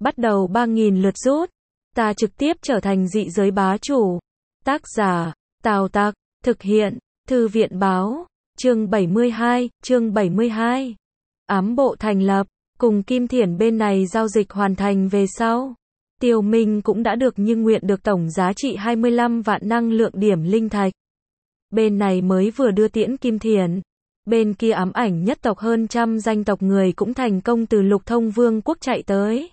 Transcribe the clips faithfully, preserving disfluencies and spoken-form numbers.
Bắt đầu ba nghìn lượt rút. Ta trực tiếp trở thành dị giới bá chủ. Tác giả, Tào Tặc, thực hiện, Thư viện báo, chương bảy mươi hai, chương bảy mươi hai. Ám bộ thành lập, cùng Kim Thiển bên này giao dịch hoàn thành về sau. Tiêu Minh cũng đã được như nguyện được tổng giá trị hai mươi lăm vạn năng lượng điểm linh thạch. Bên này mới vừa đưa tiễn Kim Thiển. Bên kia ám ảnh nhất tộc hơn trăm danh tộc người cũng thành công từ Lục Thông Vương quốc chạy tới.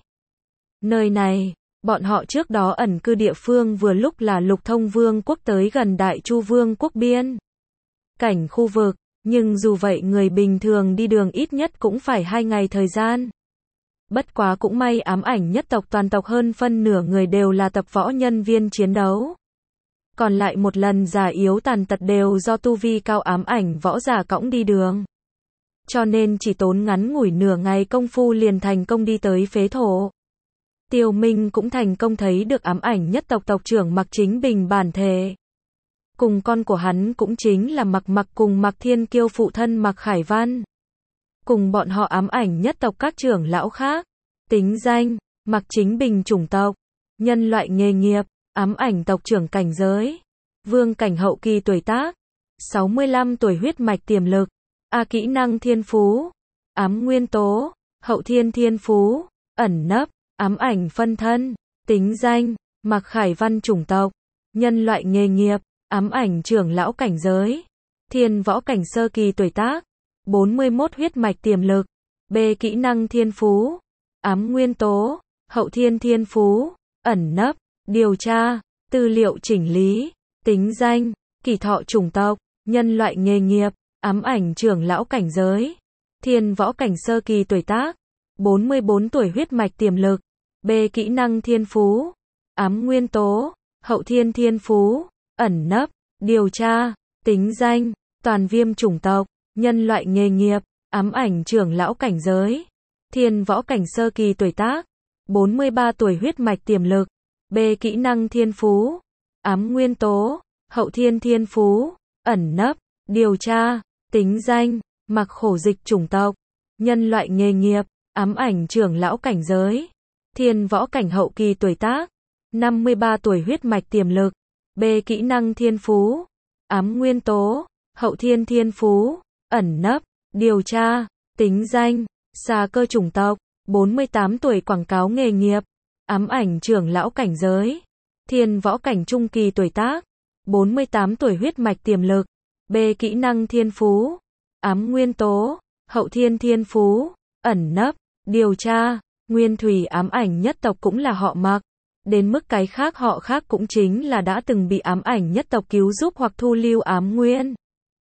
Nơi này, bọn họ trước đó ẩn cư địa phương vừa lúc là Lục Thông Vương quốc tới gần Đại Chu Vương quốc biên cảnh khu vực, nhưng dù vậy người bình thường đi đường ít nhất cũng phải hai ngày thời gian. Bất quá cũng may ám ảnh nhất tộc toàn tộc hơn phân nửa người đều là tập võ nhân viên chiến đấu. Còn lại một lần già yếu tàn tật đều do tu vi cao ám ảnh võ giả cõng đi đường. Cho nên chỉ tốn ngắn ngủi nửa ngày công phu liền thành công đi tới phế thổ. Tiêu Minh cũng thành công thấy được ám ảnh nhất tộc tộc trưởng Mạc Chính Bình bản thể. Cùng con của hắn cũng chính là Mạc Mặc cùng Mạc Thiên Kiêu phụ thân Mạc Khải Văn. Cùng bọn họ ám ảnh nhất tộc các trưởng lão khác. Tính danh, Mạc Chính Bình chủng tộc, nhân loại nghề nghiệp, ám ảnh tộc trưởng cảnh giới, vương cảnh hậu kỳ tuổi tác, sáu mươi lăm tuổi huyết mạch tiềm lực, A kỹ năng thiên phú, ám nguyên tố, hậu thiên thiên phú, ẩn nấp, ám ảnh phân thân, tính danh, Mạc Khải Văn chủng tộc, nhân loại nghề nghiệp, ám ảnh trưởng lão cảnh giới, thiên võ cảnh sơ kỳ tuổi tác, bốn mươi mốt huyết mạch tiềm lực, B kỹ năng thiên phú, ám nguyên tố, hậu thiên thiên phú, ẩn nấp, điều tra, tư liệu chỉnh lý, tính danh, Kỳ Thọ chủng tộc, nhân loại nghề nghiệp, ám ảnh trưởng lão cảnh giới, thiên võ cảnh sơ kỳ tuổi tác, bốn mươi bốn tuổi huyết mạch tiềm lực, B kỹ năng thiên phú, ám nguyên tố, hậu thiên thiên phú, ẩn nấp, điều tra, tính danh, Toàn Viêm chủng tộc, nhân loại nghề nghiệp, ám ảnh trưởng lão cảnh giới, thiên võ cảnh sơ kỳ tuổi tác, bốn mươi ba tuổi huyết mạch tiềm lực, B kỹ năng thiên phú, ám nguyên tố, hậu thiên thiên phú, ẩn nấp, điều tra, tính danh, Mạc Khổ Dịch chủng tộc, nhân loại nghề nghiệp, ám ảnh trưởng lão cảnh giới, thiên võ cảnh hậu kỳ tuổi tác, năm mươi ba tuổi huyết mạch tiềm lực, B kỹ năng thiên phú, ám nguyên tố, hậu thiên thiên phú, ẩn nấp, điều tra, tính danh, Xà Cơ chủng tộc, bốn mươi tám tuổi quảng cáo nghề nghiệp, ám ảnh trưởng lão cảnh giới, thiên võ cảnh trung kỳ tuổi tác, bốn mươi tám tuổi huyết mạch tiềm lực, B kỹ năng thiên phú, ám nguyên tố, hậu thiên thiên phú, ẩn nấp, điều tra, nguyên thủy ám ảnh nhất tộc cũng là họ Mạc. Đến mức cái khác họ khác cũng chính là đã từng bị ám ảnh nhất tộc cứu giúp hoặc thu lưu ám nguyên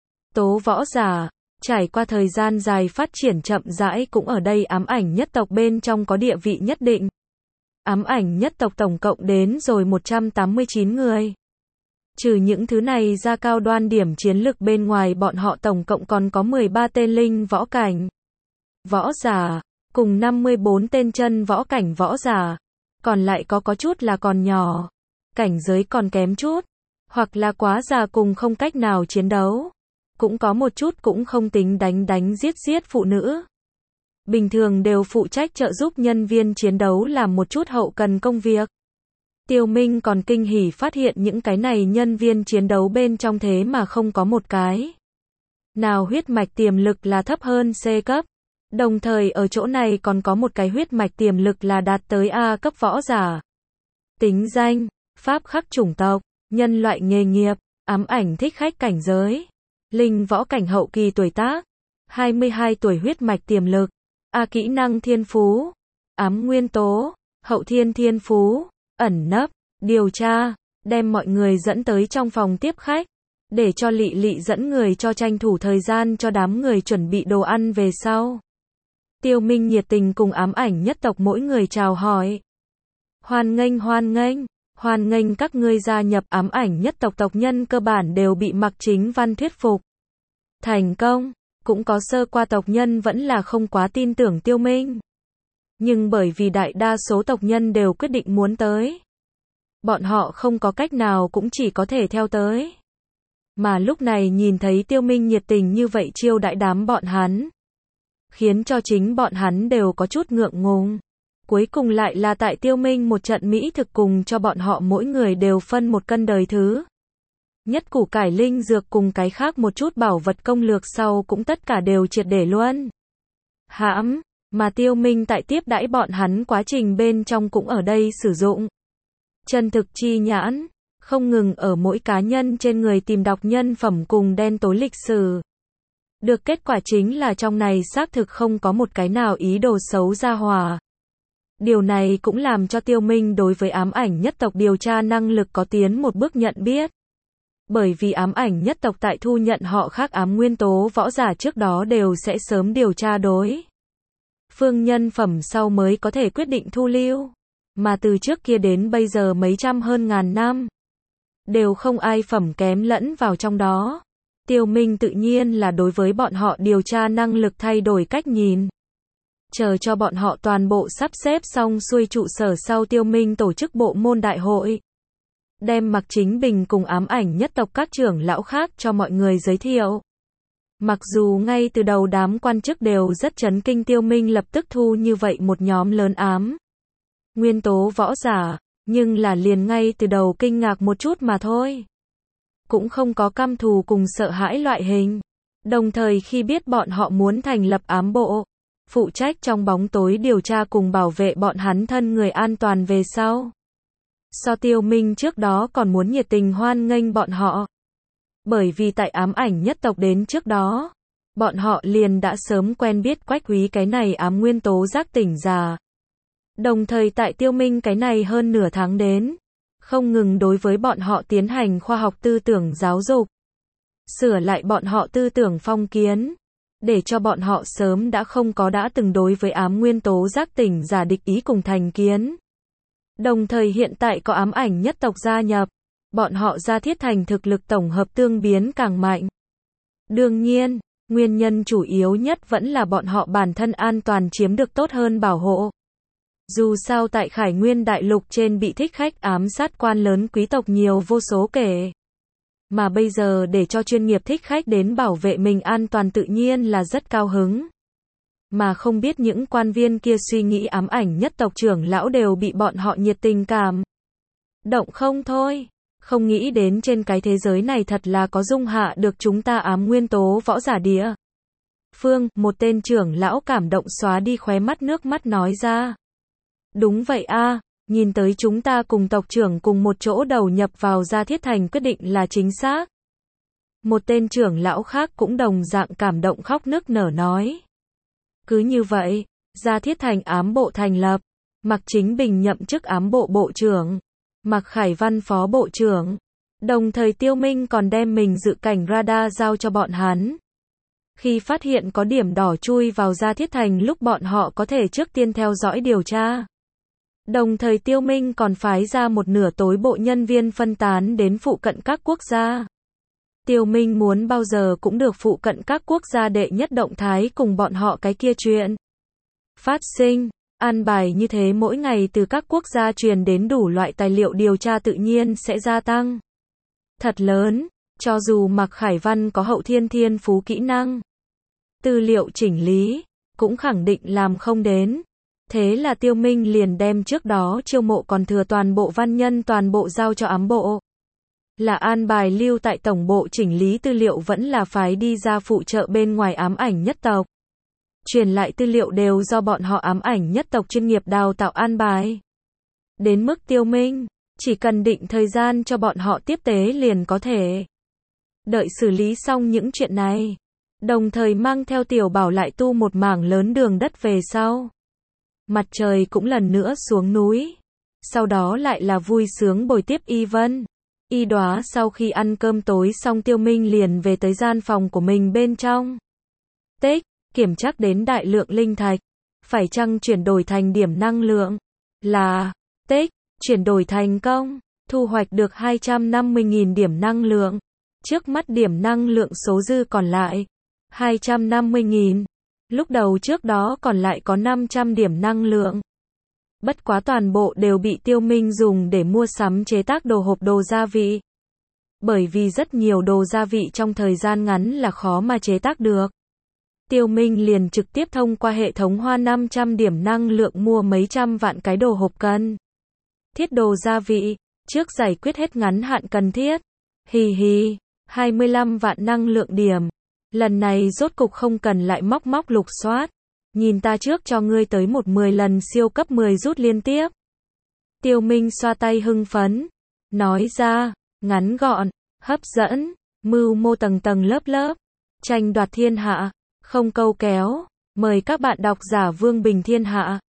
tố võ giả. Trải qua thời gian dài phát triển chậm rãi cũng ở đây ám ảnh nhất tộc bên trong có địa vị nhất định. Ám ảnh nhất tộc tổng cộng đến rồi một trăm tám mươi chín người. Trừ những thứ này ra cao đoan điểm chiến lực bên ngoài bọn họ tổng cộng còn có mười ba tên linh võ cảnh võ giả, cùng năm mươi bốn tên chân võ cảnh võ giả. Còn lại có có chút là còn nhỏ, cảnh giới còn kém chút, hoặc là quá già cùng không cách nào chiến đấu. Cũng có một chút cũng không tính đánh đánh giết giết phụ nữ. Bình thường đều phụ trách trợ giúp nhân viên chiến đấu làm một chút hậu cần công việc. Tiêu Minh còn kinh hỉ phát hiện những cái này nhân viên chiến đấu bên trong thế mà không có một cái nào huyết mạch tiềm lực là thấp hơn C cấp. Đồng thời ở chỗ này còn có một cái huyết mạch tiềm lực là đạt tới A cấp võ giả. Tính danh, Pháp Khắc chủng tộc, nhân loại nghề nghiệp, ám ảnh thích khách cảnh giới, linh võ cảnh hậu kỳ tuổi tác, hai mươi hai tuổi huyết mạch tiềm lực, A kỹ năng thiên phú, ám nguyên tố, hậu thiên thiên phú, ẩn nấp, điều tra, đem mọi người dẫn tới trong phòng tiếp khách, để cho Lị Lị dẫn người cho tranh thủ thời gian cho đám người chuẩn bị đồ ăn về sau. Tiêu Minh nhiệt tình cùng ám ảnh nhất tộc mỗi người chào hỏi. Hoan nghênh hoan nghênh, hoan nghênh các ngươi gia nhập ám ảnh nhất tộc tộc nhân cơ bản đều bị Mạc Chính Văn thuyết phục. Thành công, cũng có sơ qua tộc nhân vẫn là không quá tin tưởng Tiêu Minh. Nhưng bởi vì đại đa số tộc nhân đều quyết định muốn tới. Bọn họ không có cách nào cũng chỉ có thể theo tới. Mà lúc này nhìn thấy Tiêu Minh nhiệt tình như vậy chiêu đãi đám bọn hắn. Khiến cho chính bọn hắn đều có chút ngượng ngùng. Cuối cùng lại là tại Tiêu Minh một trận mỹ thực cùng cho bọn họ mỗi người đều phân một cân đời thứ. Nhất củ cải linh dược cùng cái khác một chút bảo vật công lược sau cũng tất cả đều triệt để luôn. Hãm, mà Tiêu Minh tại tiếp đãi bọn hắn quá trình bên trong cũng ở đây sử dụng. Chân thực chi nhãn, không ngừng ở mỗi cá nhân trên người tìm đọc nhân phẩm cùng đen tối lịch sử. Được kết quả chính là trong này xác thực không có một cái nào ý đồ xấu ra hòa. Điều này cũng làm cho Tiêu Minh đối với ám ảnh nhất tộc điều tra năng lực có tiến một bước nhận biết. Bởi vì ám ảnh nhất tộc tại thu nhận họ khác ám nguyên tố võ giả trước đó đều sẽ sớm điều tra đối phương nhân phẩm sau mới có thể quyết định thu lưu. Mà từ trước kia đến bây giờ mấy trăm hơn ngàn năm, đều không ai phẩm kém lẫn vào trong đó. Tiêu Minh tự nhiên là đối với bọn họ điều tra năng lực thay đổi cách nhìn. Chờ cho bọn họ toàn bộ sắp xếp xong xuôi trụ sở sau Tiêu Minh tổ chức bộ môn đại hội. Đem Mạc Chính Bình cùng ám ảnh nhất tộc các trưởng lão khác cho mọi người giới thiệu. Mặc dù ngay từ đầu đám quan chức đều rất chấn kinh Tiêu Minh lập tức thu như vậy một nhóm lớn ám nguyên tố võ giả, nhưng là liền ngay từ đầu kinh ngạc một chút mà thôi. Cũng không có căm thù cùng sợ hãi loại hình. Đồng thời khi biết bọn họ muốn thành lập ám bộ, phụ trách trong bóng tối điều tra cùng bảo vệ bọn hắn thân người an toàn về sau. So Tiêu Minh trước đó còn muốn nhiệt tình hoan nghênh bọn họ. Bởi vì tại ám ảnh nhất tộc đến trước đó, bọn họ liền đã sớm quen biết Quách Quý cái này ám nguyên tố giác tỉnh giả. Đồng thời tại Tiêu Minh cái này hơn nửa tháng đến, không ngừng đối với bọn họ tiến hành khoa học tư tưởng giáo dục. Sửa lại bọn họ tư tưởng phong kiến, để cho bọn họ sớm đã không có đã từng đối với ám nguyên tố giác tỉnh giả địch ý cùng thành kiến. Đồng thời hiện tại có ám ảnh nhất tộc gia nhập, bọn họ Gia Thiết Thành thực lực tổng hợp tương biến càng mạnh. Đương nhiên, nguyên nhân chủ yếu nhất vẫn là bọn họ bản thân an toàn chiếm được tốt hơn bảo hộ. Dù sao tại Khải Nguyên Đại Lục trên bị thích khách ám sát quan lớn quý tộc nhiều vô số kể. Mà bây giờ để cho chuyên nghiệp thích khách đến bảo vệ mình an toàn tự nhiên là rất cao hứng. Mà không biết những quan viên kia suy nghĩ ám ảnh nhất tộc trưởng lão đều bị bọn họ nhiệt tình cảm động không thôi. Không nghĩ đến trên cái thế giới này thật là có dung hạ được chúng ta ám nguyên tố võ giả địa phương, một tên trưởng lão cảm động xóa đi khóe mắt nước mắt nói ra. Đúng vậy a, nhìn tới chúng ta cùng tộc trưởng cùng một chỗ đầu nhập vào Gia Thiết Thành quyết định là chính xác. Một tên trưởng lão khác cũng đồng dạng cảm động khóc nức nở nói. Cứ như vậy, Gia Thiết Thành ám bộ thành lập, Mạc Chính Bình nhậm chức ám bộ bộ trưởng, Mạc Khải Văn phó bộ trưởng. Đồng thời Tiêu Minh còn đem mình dự cảnh radar giao cho bọn hắn. Khi phát hiện có điểm đỏ chui vào Gia Thiết Thành lúc bọn họ có thể trước tiên theo dõi điều tra. Đồng thời Tiêu Minh còn phái ra một nửa tối bộ nhân viên phân tán đến phụ cận các quốc gia. Tiêu Minh muốn bao giờ cũng được phụ cận các quốc gia đệ nhất động thái cùng bọn họ cái kia chuyện phát sinh, an bài như thế mỗi ngày từ các quốc gia truyền đến đủ loại tài liệu điều tra tự nhiên sẽ gia tăng thật lớn, cho dù Mạc Khải Văn có hậu thiên thiên phú kỹ năng, tư liệu chỉnh lý, cũng khẳng định làm không đến. Thế là Tiêu Minh liền đem trước đó chiêu mộ còn thừa toàn bộ văn nhân toàn bộ giao cho ám bộ. Là an bài lưu tại tổng bộ chỉnh lý tư liệu vẫn là phái đi ra phụ trợ bên ngoài ám ảnh nhất tộc. Truyền lại tư liệu đều do bọn họ ám ảnh nhất tộc chuyên nghiệp đào tạo an bài. Đến mức Tiêu Minh, chỉ cần định thời gian cho bọn họ tiếp tế liền có thể. Đợi xử lý xong những chuyện này, đồng thời mang theo Tiểu Bảo lại tu một mảng lớn đường đất về sau. Mặt trời cũng lần nữa xuống núi. Sau đó lại là vui sướng bồi tiếp Y Vân. Y Đóa sau khi ăn cơm tối xong Tiêu Minh liền về tới gian phòng của mình bên trong. Tích, kiểm tra đến đại lượng linh thạch. Phải chăng chuyển đổi thành điểm năng lượng? Là, tích, chuyển đổi thành công. Thu hoạch được hai trăm năm mươi nghìn điểm năng lượng. Trước mắt điểm năng lượng số dư còn lại hai trăm năm mươi nghìn. Lúc đầu trước đó còn lại có năm trăm điểm năng lượng. Bất quá toàn bộ đều bị Tiêu Minh dùng để mua sắm chế tác đồ hộp đồ gia vị. Bởi vì rất nhiều đồ gia vị trong thời gian ngắn là khó mà chế tác được. Tiêu Minh liền trực tiếp thông qua hệ thống hoa năm trăm điểm năng lượng mua mấy trăm vạn cái đồ hộp cân thiết đồ gia vị, trước giải quyết hết ngắn hạn cần thiết. Hì hì, hai mươi lăm vạn năng lượng điểm. Lần này rốt cục không cần lại móc móc lục soát. Nhìn ta trước cho ngươi tới một mười lần siêu cấp mười rút liên tiếp. Tiêu Minh xoa tay hưng phấn, nói ra, ngắn gọn, hấp dẫn, mưu mô tầng tầng lớp lớp, tranh đoạt thiên hạ, không câu kéo, mời các bạn đọc giả Vương Bình Thiên Hạ.